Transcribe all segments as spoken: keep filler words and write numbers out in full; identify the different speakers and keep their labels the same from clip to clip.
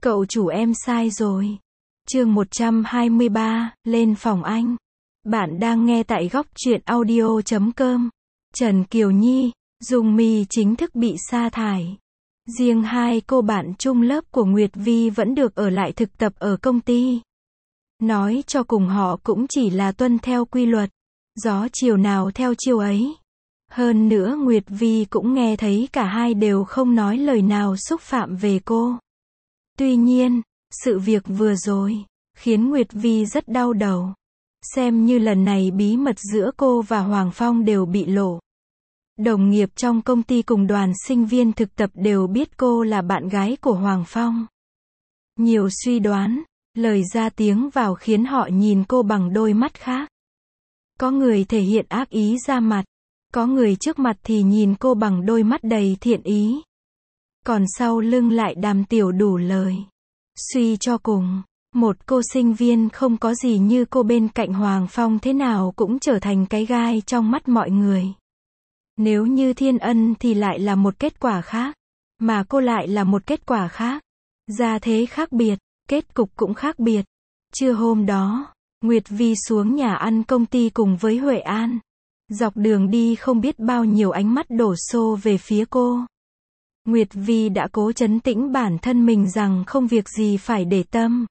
Speaker 1: Cậu chủ em sai rồi. Chương một trăm hai mươi ba, lên phòng anh. Bạn đang nghe tại góc truyện audio chấm com. Trần Kiều Nhi, Dung Mi chính thức bị sa thải. Riêng hai cô bạn chung lớp của Nguyệt Vi vẫn được ở lại thực tập ở công ty. Nói cho cùng họ cũng chỉ là tuân theo quy luật. Gió chiều nào theo chiều ấy. Hơn nữa Nguyệt Vi cũng nghe thấy cả hai đều không nói lời nào xúc phạm về cô. Tuy nhiên, sự việc vừa rồi khiến Nguyệt Vi rất đau đầu. Xem như lần này bí mật giữa cô và Hoàng Phong đều bị lộ. Đồng nghiệp trong công ty cùng đoàn sinh viên thực tập đều biết cô là bạn gái của Hoàng Phong. Nhiều suy đoán, lời ra tiếng vào khiến họ nhìn cô bằng đôi mắt khác. Có người thể hiện ác ý ra mặt, có người trước mặt thì nhìn cô bằng đôi mắt đầy thiện ý. Còn sau lưng lại đàm tiểu đủ lời. Suy cho cùng, một cô sinh viên không có gì như cô bên cạnh Hoàng Phong thế nào cũng trở thành cái gai trong mắt mọi người. Nếu như Thiên Ân thì lại là một kết quả khác, mà cô lại là một kết quả khác. Gia thế khác biệt, kết cục cũng khác biệt. Trưa hôm đó, Nguyệt Vi xuống nhà ăn công ty cùng với Huệ An. Dọc đường đi không biết bao nhiêu ánh mắt đổ xô về phía cô. Nguyệt Vi đã cố trấn tĩnh bản thân mình rằng không việc gì phải để tâm.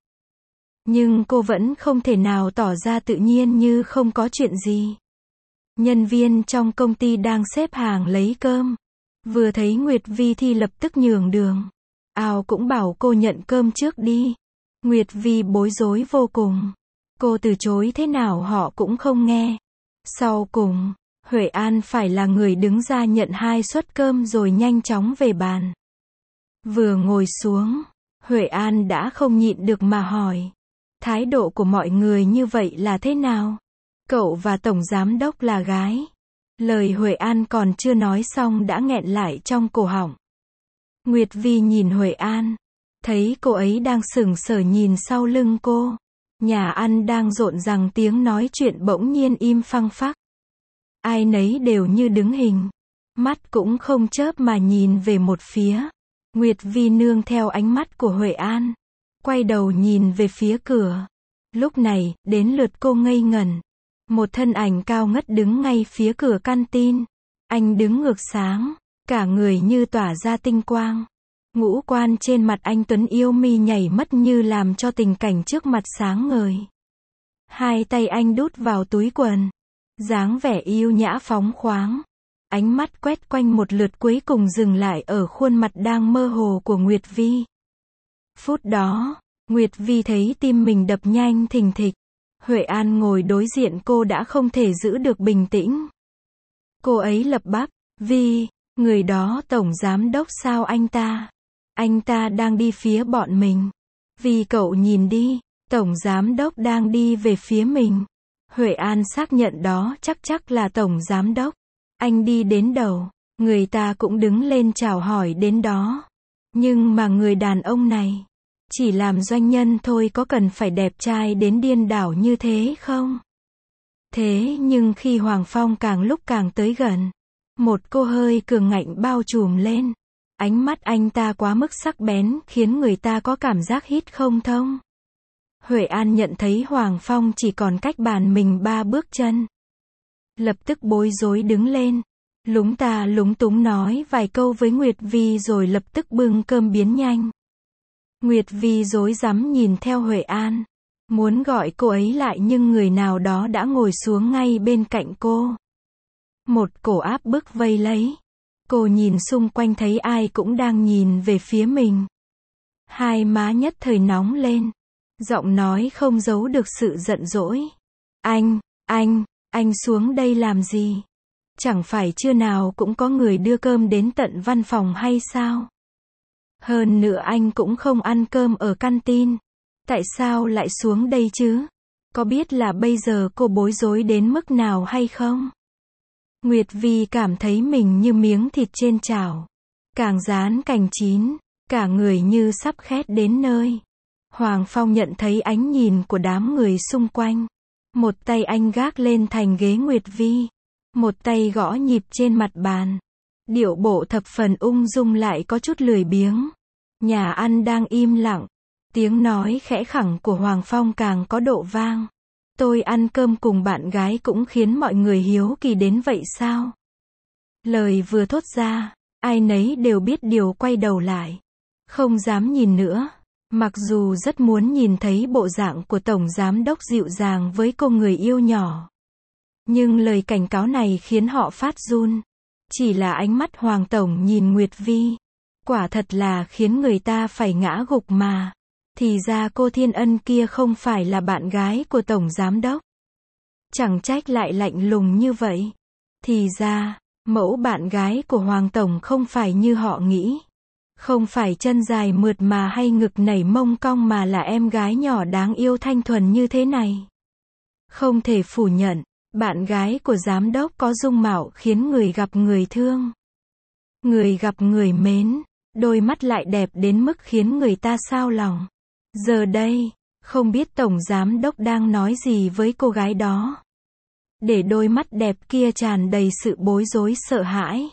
Speaker 1: Nhưng cô vẫn không thể nào tỏ ra tự nhiên như không có chuyện gì. Nhân viên trong công ty đang xếp hàng lấy cơm. Vừa thấy Nguyệt Vi thì lập tức nhường đường. Ao cũng bảo cô nhận cơm trước đi. Nguyệt Vi bối rối vô cùng. Cô từ chối thế nào họ cũng không nghe. Sau cùng, Huệ An phải là người đứng ra nhận hai suất cơm rồi nhanh chóng về bàn. Vừa ngồi xuống, Huệ An đã không nhịn được mà hỏi. Thái độ của mọi người như vậy là thế nào? Cậu và Tổng Giám Đốc là gái. Lời Huệ An còn chưa nói xong đã nghẹn lại trong cổ họng. Nguyệt Vi nhìn Huệ An. Thấy cô ấy đang sững sờ nhìn sau lưng cô. Nhà ăn đang rộn ràng tiếng nói chuyện bỗng nhiên im phăng phắc. Ai nấy đều như đứng hình. Mắt cũng không chớp mà nhìn về một phía. Nguyệt Vi nương theo ánh mắt của Huệ An. Quay đầu nhìn về phía cửa. Lúc này, đến lượt cô ngây ngẩn. Một thân ảnh cao ngất đứng ngay phía cửa canteen. Anh đứng ngược sáng. Cả người như tỏa ra tinh quang. Ngũ quan trên mặt anh tuấn yêu mi nhảy mất như làm cho tình cảnh trước mặt sáng ngời. Hai tay anh đút vào túi quần. Dáng vẻ yêu nhã phóng khoáng. Ánh mắt quét quanh một lượt cuối cùng dừng lại ở khuôn mặt đang mơ hồ của Nguyệt Vi. Phút đó, Nguyệt Vi thấy tim mình đập nhanh thình thịch. Huệ An ngồi đối diện cô đã không thể giữ được bình tĩnh. Cô ấy lắp bắp, Vi, người đó Tổng Giám Đốc sao anh ta? Anh ta đang đi phía bọn mình. Vì cậu nhìn đi, Tổng Giám Đốc đang đi về phía mình. Huệ An xác nhận đó chắc chắc là Tổng Giám Đốc. Anh đi đến đầu, người ta cũng đứng lên chào hỏi đến đó. Nhưng mà người đàn ông này, chỉ làm doanh nhân thôi có cần phải đẹp trai đến điên đảo như thế không? Thế nhưng khi Hoàng Phong càng lúc càng tới gần, một cô hơi cường ngạnh bao trùm lên. Ánh mắt anh ta quá mức sắc bén khiến người ta có cảm giác hít không thông. Huệ An nhận thấy Hoàng Phong chỉ còn cách bàn mình ba bước chân. Lập tức bối rối đứng lên. Lúng ta lúng túng nói vài câu với Nguyệt Vi rồi lập tức bưng cơm biến nhanh. Nguyệt Vi rối rắm nhìn theo Huệ An. Muốn gọi cô ấy lại nhưng người nào đó đã ngồi xuống ngay bên cạnh cô. Một cổ áp bức vây lấy. Cô nhìn xung quanh thấy ai cũng đang nhìn về phía mình. Hai má nhất thời nóng lên. Giọng nói không giấu được sự giận dỗi. Anh, anh, anh xuống đây làm gì? Chẳng phải trưa nào cũng có người đưa cơm đến tận văn phòng hay sao? Hơn nữa anh cũng không ăn cơm ở canteen. Tại sao lại xuống đây chứ? Có biết là bây giờ cô bối rối đến mức nào hay không? Nguyệt Vi cảm thấy mình như miếng thịt trên chảo. Càng rán cành chín, cả người như sắp khét đến nơi. Hoàng Phong nhận thấy ánh nhìn của đám người xung quanh. Một tay anh gác lên thành ghế Nguyệt Vi. Một tay gõ nhịp trên mặt bàn. Điệu bộ thập phần ung dung lại có chút lười biếng. Nhà ăn đang im lặng. Tiếng nói khẽ khẳng của Hoàng Phong càng có độ vang. Tôi ăn cơm cùng bạn gái cũng khiến mọi người hiếu kỳ đến vậy sao? Lời vừa thốt ra, ai nấy đều biết điều quay đầu lại. Không dám nhìn nữa. Mặc dù rất muốn nhìn thấy bộ dạng của Tổng Giám Đốc dịu dàng với cô người yêu nhỏ. Nhưng lời cảnh cáo này khiến họ phát run. Chỉ là ánh mắt Hoàng Tổng nhìn Nguyệt Vi. Quả thật là khiến người ta phải ngã gục mà. Thì ra cô Thiên Ân kia không phải là bạn gái của Tổng Giám Đốc. Chẳng trách lại lạnh lùng như vậy. Thì ra, mẫu bạn gái của Hoàng Tổng không phải như họ nghĩ. Không phải chân dài mượt mà hay ngực nảy mông cong mà là em gái nhỏ đáng yêu thanh thuần như thế này. Không thể phủ nhận, bạn gái của giám đốc có dung mạo khiến người gặp người thương. Người gặp người mến, đôi mắt lại đẹp đến mức khiến người ta xao lòng. Giờ đây, không biết Tổng Giám Đốc đang nói gì với cô gái đó. Để đôi mắt đẹp kia tràn đầy sự bối rối sợ hãi.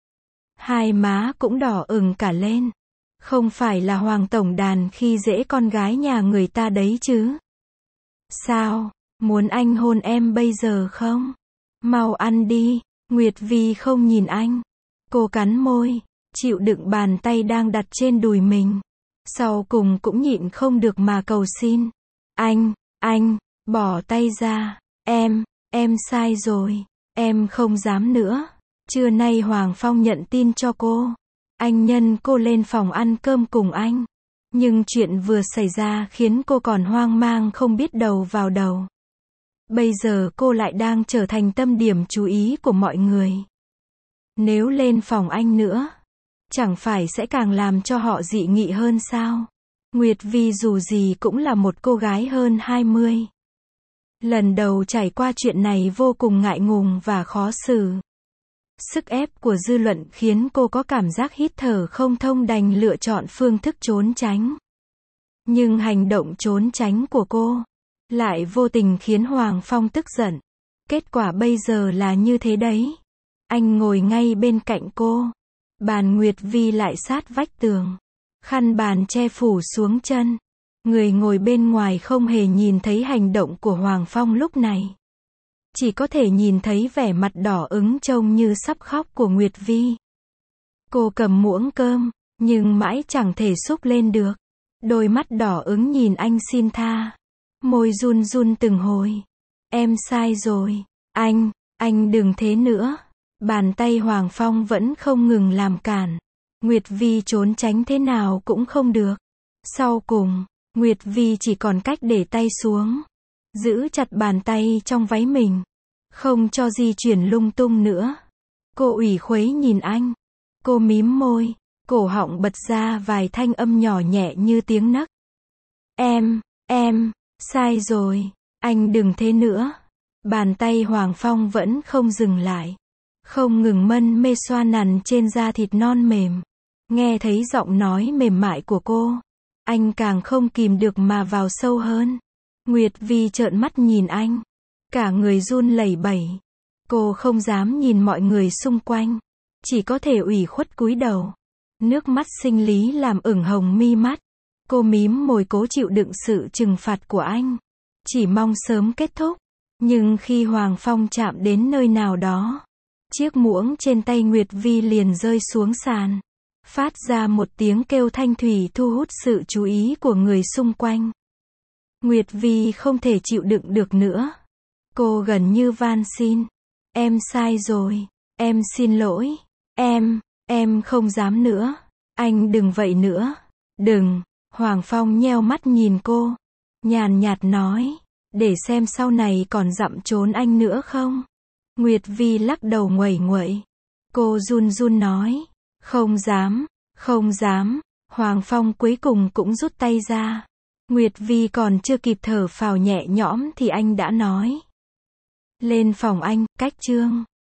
Speaker 1: Hai má cũng đỏ ửng cả lên. Không phải là Hoàng Tổng đàn khi dễ con gái nhà người ta đấy chứ. Sao, muốn anh hôn em bây giờ không? Mau ăn đi. Nguyệt Vi không nhìn anh. Cô cắn môi, chịu đựng bàn tay đang đặt trên đùi mình. Sau cùng cũng nhịn không được mà cầu xin. Anh, anh, bỏ tay ra. Em, em sai rồi. Em không dám nữa. Trưa nay Hoàng Phong nhận tin cho cô. Anh nhân cô lên phòng ăn cơm cùng anh. Nhưng chuyện vừa xảy ra khiến cô còn hoang mang không biết đầu vào đầu. Bây giờ cô lại đang trở thành tâm điểm chú ý của mọi người. Nếu lên phòng anh nữa, chẳng phải sẽ càng làm cho họ dị nghị hơn sao? Nguyệt Vi dù gì cũng là một cô gái hơn hai mươi. Lần đầu trải qua chuyện này vô cùng ngại ngùng và khó xử. Sức ép của dư luận khiến cô có cảm giác hít thở không thông đành lựa chọn phương thức trốn tránh. Nhưng hành động trốn tránh của cô lại vô tình khiến Hoàng Phong tức giận. Kết quả bây giờ là như thế đấy. Anh ngồi ngay bên cạnh cô. Bàn Nguyệt Vi lại sát vách tường. Khăn bàn che phủ xuống chân. Người ngồi bên ngoài không hề nhìn thấy hành động của Hoàng Phong lúc này. Chỉ có thể nhìn thấy vẻ mặt đỏ ửng trông như sắp khóc của Nguyệt Vi. Cô cầm muỗng cơm, nhưng mãi chẳng thể xúc lên được. Đôi mắt đỏ ửng nhìn anh xin tha. Môi run run từng hồi. Em sai rồi. Anh, anh đừng thế nữa. Bàn tay Hoàng Phong vẫn không ngừng làm cản. Nguyệt Vi trốn tránh thế nào cũng không được. Sau cùng, Nguyệt Vi chỉ còn cách để tay xuống. Giữ chặt bàn tay trong váy mình. Không cho di chuyển lung tung nữa. Cô ủy khuấy nhìn anh. Cô mím môi. Cổ họng bật ra vài thanh âm nhỏ nhẹ như tiếng nấc. Em, em, sai rồi. Anh đừng thế nữa. Bàn tay Hoàng Phong vẫn không dừng lại. Không ngừng mân mê xoa nắn trên da thịt non mềm. Nghe thấy giọng nói mềm mại của cô. Anh càng không kìm được mà vào sâu hơn. Nguyệt Vi trợn mắt nhìn anh. Cả người run lẩy bẩy. Cô không dám nhìn mọi người xung quanh. Chỉ có thể ủy khuất cúi đầu. Nước mắt sinh lý làm ửng hồng mi mắt. Cô mím môi cố chịu đựng sự trừng phạt của anh. Chỉ mong sớm kết thúc. Nhưng khi Hoàng Phong chạm đến nơi nào đó, chiếc muỗng trên tay Nguyệt Vi liền rơi xuống sàn. Phát ra một tiếng kêu thanh thủy thu hút sự chú ý của người xung quanh. Nguyệt Vi không thể chịu đựng được nữa. Cô gần như van xin. Em sai rồi. Em xin lỗi. Em, em không dám nữa. Anh đừng vậy nữa. Đừng. Hoàng Phong nheo mắt nhìn cô. Nhàn nhạt nói. Để xem sau này còn dặm trốn anh nữa không? Nguyệt Vi lắc đầu nguẩy nguẩy. Cô run run nói. Không dám. Không dám. Hoàng Phong cuối cùng cũng rút tay ra. Nguyệt Vi còn chưa kịp thở phào nhẹ nhõm thì anh đã nói. Lên phòng anh, cách trương.